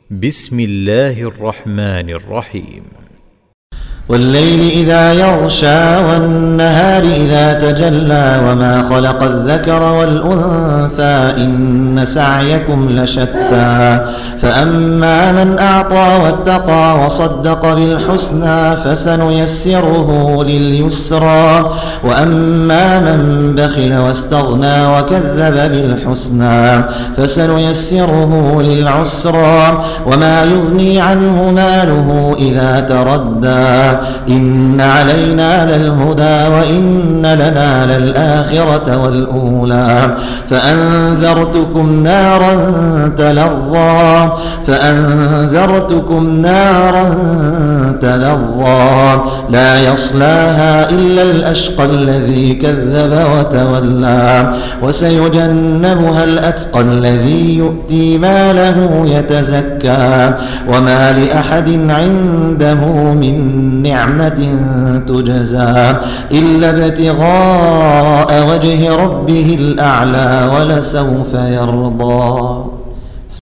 بسم الله الرحمن الرحيم. والليل إذا يغشى والنهار إذا تجلى وما خلق الذكر والأنثى إن سعيكم لشتى فأما من أعطى واتقى وصدق بالحسنى فسنيسره لليسرى وأما من بخل واستغنى وكذب بالحسنى فسنيسره للعسرى وما يغني عنه ماله إذا تردى إن علينا للهدى وإن لنا للآخرة والأولى فأنذرتكم نارا تلظى لا يصلاها إلا الأشقى الذي كذب وتولى وسيجنبها الأتقى الذي يؤتي ماله يتزكى وما لأحد عنده من نعمة تجزى إلا ابتغاء وجه ربه الأعلى ولسوف يرضى.